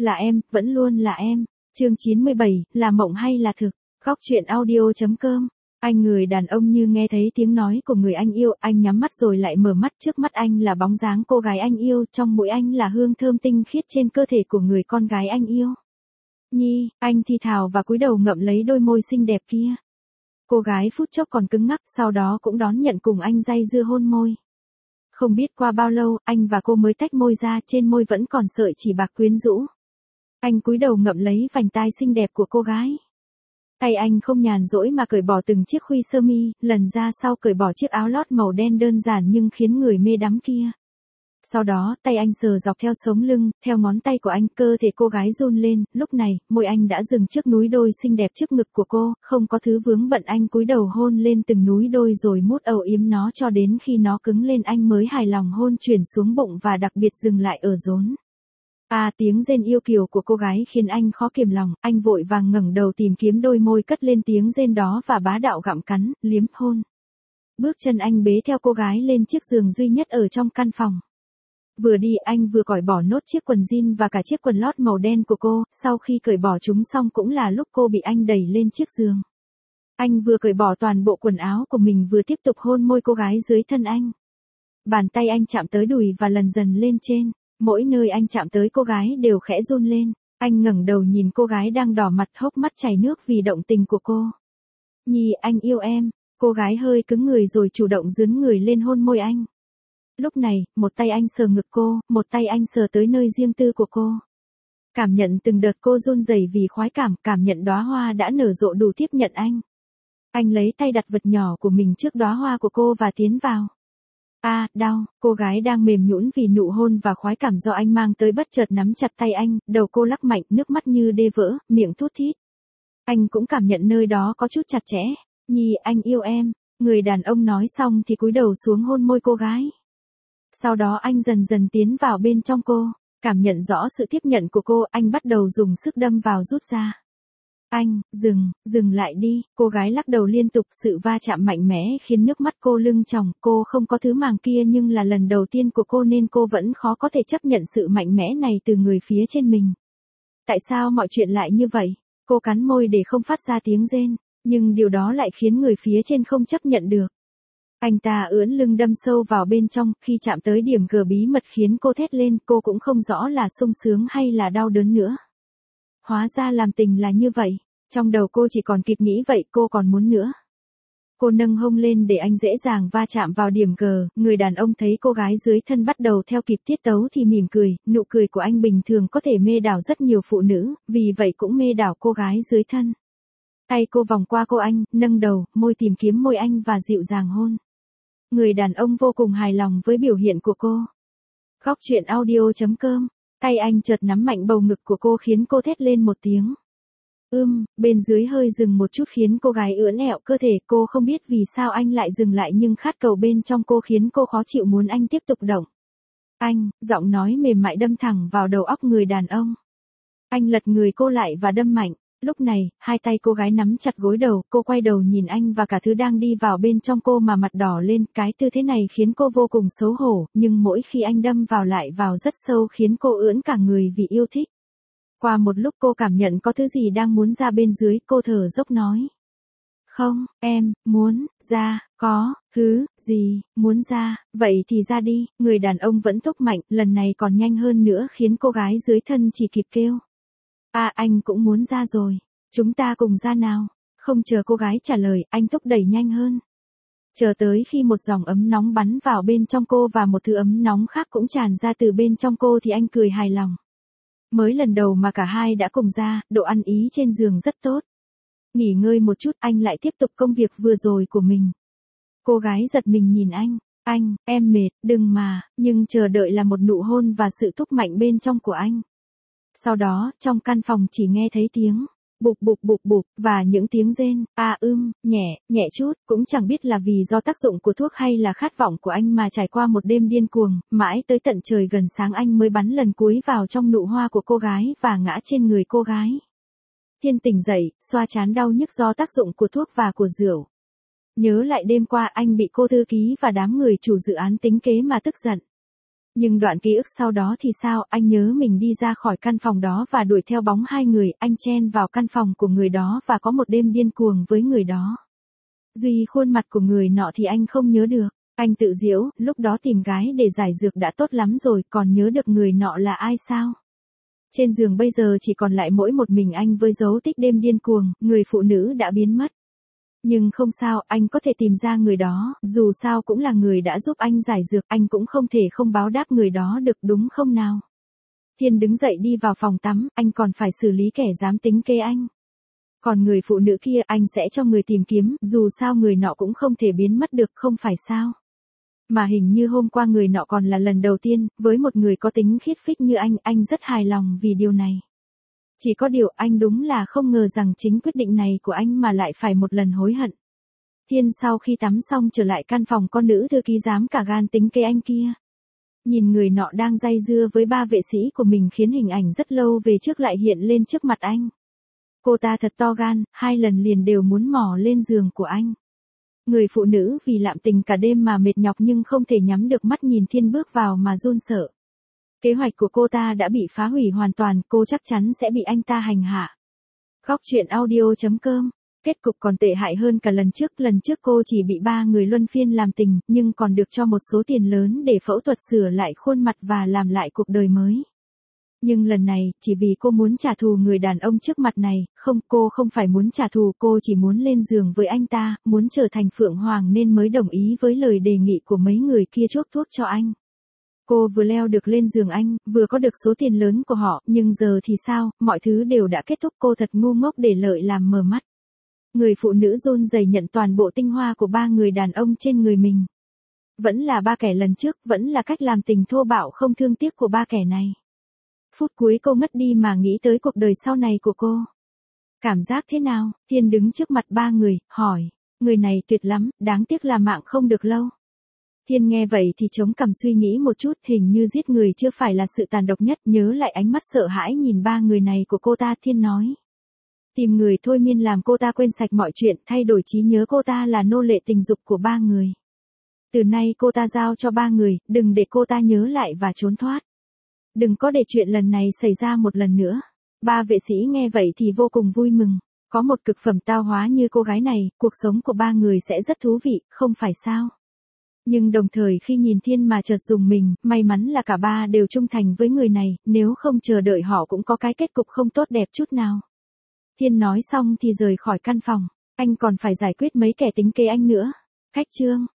Là em, vẫn luôn là em. Chương 97, là mộng hay là thực? Góc truyện audio.com. Anh người đàn ông như nghe thấy tiếng nói của người anh yêu, anh nhắm mắt rồi lại mở mắt, trước mắt anh là bóng dáng cô gái anh yêu, trong mũi anh là hương thơm tinh khiết trên cơ thể của người con gái anh yêu. Nhi, anh thì thào và cúi đầu ngậm lấy đôi môi xinh đẹp kia. Cô gái phút chốc còn cứng ngắc, sau đó cũng đón nhận cùng anh day dưa hôn môi. Không biết qua bao lâu, anh và cô mới tách môi ra, trên môi vẫn còn sợi chỉ bạc quyến rũ. Anh cúi đầu ngậm lấy vành tai xinh đẹp của cô gái. Tay anh không nhàn rỗi mà cởi bỏ từng chiếc khuy sơ mi, lần ra sau cởi bỏ chiếc áo lót màu đen đơn giản nhưng khiến người mê đắm kia. Sau đó, tay anh sờ dọc theo sống lưng, theo ngón tay của anh, cơ thể cô gái run lên, lúc này, môi anh đã dừng trước núi đôi xinh đẹp trước ngực của cô, không có thứ vướng bận, anh cúi đầu hôn lên từng núi đôi rồi mút âu yếm nó cho đến khi nó cứng lên, anh mới hài lòng hôn chuyển xuống bụng và đặc biệt dừng lại ở rốn. Tiếng rên yêu kiều của cô gái khiến anh khó kiềm lòng, anh vội vàng ngẩng đầu tìm kiếm đôi môi cất lên tiếng rên đó và bá đạo gặm cắn, liếm hôn. Bước chân anh bế theo cô gái lên chiếc giường duy nhất ở trong căn phòng. Vừa đi anh vừa cởi bỏ nốt chiếc quần jean và cả chiếc quần lót màu đen của cô, sau khi cởi bỏ chúng xong cũng là lúc cô bị anh đẩy lên chiếc giường. Anh vừa cởi bỏ toàn bộ quần áo của mình vừa tiếp tục hôn môi cô gái dưới thân anh. Bàn tay anh chạm tới đùi và lần dần lên trên, mỗi nơi anh chạm tới cô gái đều khẽ run lên. Anh ngẩng đầu nhìn cô gái đang đỏ mặt hốc mắt chảy nước vì động tình của cô. Nhi, anh yêu em. Cô gái hơi cứng người rồi chủ động dướn người lên hôn môi anh. Lúc này, một tay anh sờ ngực cô, một tay anh sờ tới nơi riêng tư của cô. Cảm nhận từng đợt cô run rẩy vì khoái cảm, cảm nhận đóa hoa đã nở rộ đủ tiếp nhận anh. Anh lấy tay đặt vật nhỏ của mình trước đóa hoa của cô và tiến vào. Đau, cô gái đang mềm nhũn vì nụ hôn và khoái cảm do anh mang tới bất chợt nắm chặt tay anh, đầu cô lắc mạnh, nước mắt như đê vỡ, miệng thút thít. Anh cũng cảm nhận nơi đó có chút chặt chẽ. Nhi, anh yêu em. Người đàn ông nói xong thì cúi đầu xuống hôn môi cô gái. Sau đó anh dần dần tiến vào bên trong cô, cảm nhận rõ sự tiếp nhận của cô, anh bắt đầu dùng sức đâm vào rút ra. Anh, dừng lại đi, cô gái lắc đầu liên tục, sự va chạm mạnh mẽ khiến nước mắt cô lưng tròng, cô không có thứ màng kia nhưng là lần đầu tiên của cô nên cô vẫn khó có thể chấp nhận sự mạnh mẽ này từ người phía trên mình. Tại sao mọi chuyện lại như vậy? Cô cắn môi để không phát ra tiếng rên, nhưng điều đó lại khiến người phía trên không chấp nhận được. Anh ta ưỡn lưng đâm sâu vào bên trong, khi chạm tới điểm G bí mật khiến cô thét lên, cô cũng không rõ là sung sướng hay là đau đớn nữa. Hóa ra làm tình là như vậy, trong đầu cô chỉ còn kịp nghĩ vậy, cô còn muốn nữa. Cô nâng hông lên để anh dễ dàng va chạm vào điểm G, người đàn ông thấy cô gái dưới thân bắt đầu theo kịp tiết tấu thì mỉm cười, nụ cười của anh bình thường có thể mê đảo rất nhiều phụ nữ, vì vậy cũng mê đảo cô gái dưới thân. Tay cô vòng qua cô anh, nâng đầu, môi tìm kiếm môi anh và dịu dàng hôn. Người đàn ông vô cùng hài lòng với biểu hiện của cô. Góc truyện audio.com. Tay anh chợt nắm mạnh bầu ngực của cô khiến cô thét lên một tiếng. Bên dưới hơi dừng một chút khiến cô gái ưỡn ẹo cơ thể, cô không biết vì sao anh lại dừng lại nhưng khát cầu bên trong cô khiến cô khó chịu muốn anh tiếp tục động. Anh, giọng nói mềm mại đâm thẳng vào đầu óc người đàn ông. Anh lật người cô lại và đâm mạnh. Lúc này, hai tay cô gái nắm chặt gối đầu, cô quay đầu nhìn anh và cả thứ đang đi vào bên trong cô mà mặt đỏ lên, cái tư thế này khiến cô vô cùng xấu hổ, nhưng mỗi khi anh đâm vào lại vào rất sâu khiến cô ưỡn cả người vì yêu thích. Qua một lúc cô cảm nhận có thứ gì đang muốn ra bên dưới, cô thở dốc nói. Không, em, muốn, ra, có, thứ, gì, muốn ra, vậy thì ra đi, người đàn ông vẫn thúc mạnh, lần này còn nhanh hơn nữa khiến cô gái dưới thân chỉ kịp kêu. Anh cũng muốn ra rồi, chúng ta cùng ra nào. Không chờ cô gái trả lời, anh thúc đẩy nhanh hơn. Chờ tới khi một dòng ấm nóng bắn vào bên trong cô và một thứ ấm nóng khác cũng tràn ra từ bên trong cô thì anh cười hài lòng. Mới lần đầu mà cả hai đã cùng ra, độ ăn ý trên giường rất tốt. Nghỉ ngơi một chút, anh lại tiếp tục công việc vừa rồi của mình. Cô gái giật mình nhìn anh, em mệt, đừng mà, nhưng chờ đợi là một nụ hôn và sự thúc mạnh bên trong của anh. Sau đó, trong căn phòng chỉ nghe thấy tiếng bụp, và những tiếng rên, nhẹ chút, cũng chẳng biết là vì do tác dụng của thuốc hay là khát vọng của anh mà trải qua một đêm điên cuồng, mãi tới tận trời gần sáng anh mới bắn lần cuối vào trong nụ hoa của cô gái và ngã trên người cô gái. Thiên tỉnh dậy, xoa trán đau nhức do tác dụng của thuốc và của rượu. Nhớ lại đêm qua anh bị cô thư ký và đám người chủ dự án tính kế mà tức giận. Nhưng đoạn ký ức sau đó thì sao, anh nhớ mình đi ra khỏi căn phòng đó và đuổi theo bóng hai người, anh chen vào căn phòng của người đó và có một đêm điên cuồng với người đó. Duy khuôn mặt của người nọ thì anh không nhớ được, anh tự giễu, lúc đó tìm gái để giải dược đã tốt lắm rồi, còn nhớ được người nọ là ai sao? Trên giường bây giờ chỉ còn lại mỗi một mình anh với dấu tích đêm điên cuồng, người phụ nữ đã biến mất. Nhưng không sao, anh có thể tìm ra người đó, dù sao cũng là người đã giúp anh giải dược, anh cũng không thể không báo đáp người đó được đúng không nào? Thiên đứng dậy đi vào phòng tắm, anh còn phải xử lý kẻ dám tính kế anh. Còn người phụ nữ kia anh sẽ cho người tìm kiếm, dù sao người nọ cũng không thể biến mất được không phải sao? Mà hình như hôm qua người nọ còn là lần đầu tiên, với một người có tính khiết phích như anh rất hài lòng vì điều này. Chỉ có điều anh đúng là không ngờ rằng chính quyết định này của anh mà lại phải một lần hối hận. Thiên sau khi tắm xong trở lại căn phòng con nữ thư ký dám cả gan tính kế anh kia. Nhìn người nọ đang day dưa với ba vệ sĩ của mình khiến hình ảnh rất lâu về trước lại hiện lên trước mặt anh. Cô ta thật to gan, 2 lần liền đều muốn mò lên giường của anh. Người phụ nữ vì lạm tình cả đêm mà mệt nhọc nhưng không thể nhắm được mắt nhìn Thiên bước vào mà run sợ. Kế hoạch của cô ta đã bị phá hủy hoàn toàn, cô chắc chắn sẽ bị anh ta hành hạ. Góc truyện audio.com. Kết cục còn tệ hại hơn cả lần trước cô chỉ bị 3 người luân phiên làm tình, nhưng còn được cho một số tiền lớn để phẫu thuật sửa lại khuôn mặt và làm lại cuộc đời mới. Nhưng lần này, chỉ vì cô muốn trả thù người đàn ông trước mặt này, không, cô không phải muốn trả thù, cô chỉ muốn lên giường với anh ta, muốn trở thành Phượng Hoàng nên mới đồng ý với lời đề nghị của mấy người kia chuốc thuốc cho anh. Cô vừa leo được lên giường anh, vừa có được số tiền lớn của họ, nhưng giờ thì sao, mọi thứ đều đã kết thúc, cô thật ngu ngốc để lợi làm mờ mắt. Người phụ nữ run rẩy nhận toàn bộ tinh hoa của 3 người đàn ông trên người mình. Vẫn là 3 kẻ lần trước, vẫn là cách làm tình thô bạo không thương tiếc của 3 kẻ này. Phút cuối cô ngất đi mà nghĩ tới cuộc đời sau này của cô. Cảm giác thế nào? Thiên đứng trước mặt 3 người, hỏi. Người này tuyệt lắm, đáng tiếc là mạng không được lâu. Thiên nghe vậy thì chống cằm suy nghĩ một chút, hình như giết người chưa phải là sự tàn độc nhất, nhớ lại ánh mắt sợ hãi nhìn 3 người này của cô ta, Thiên nói. Tìm người thôi miên làm cô ta quên sạch mọi chuyện, thay đổi trí nhớ cô ta là nô lệ tình dục của 3 người. Từ nay cô ta giao cho 3 người, đừng để cô ta nhớ lại và trốn thoát. Đừng có để chuyện lần này xảy ra một lần nữa. 3 vệ sĩ nghe vậy thì vô cùng vui mừng. Có một cực phẩm tao hóa như cô gái này, cuộc sống của 3 người sẽ rất thú vị, không phải sao? Nhưng đồng thời khi nhìn Thiên mà chợt dùng mình, may mắn là cả 3 đều trung thành với người này, nếu không chờ đợi họ cũng có cái kết cục không tốt đẹp chút nào. Thiên nói xong thì rời khỏi căn phòng, anh còn phải giải quyết mấy kẻ tính kế anh nữa. Khách chương.